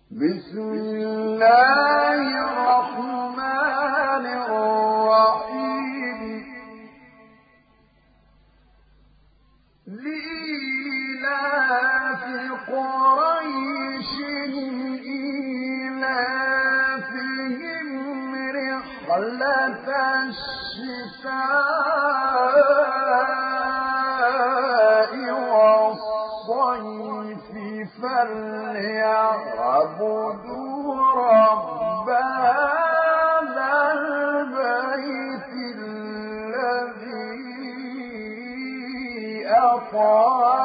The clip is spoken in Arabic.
بسم الله الرحمن الرحيم لإيلاف قريش إيلافهم رحلة الشتاء والصيف فليعبدوا رب هذا البيت الذي أطعمهم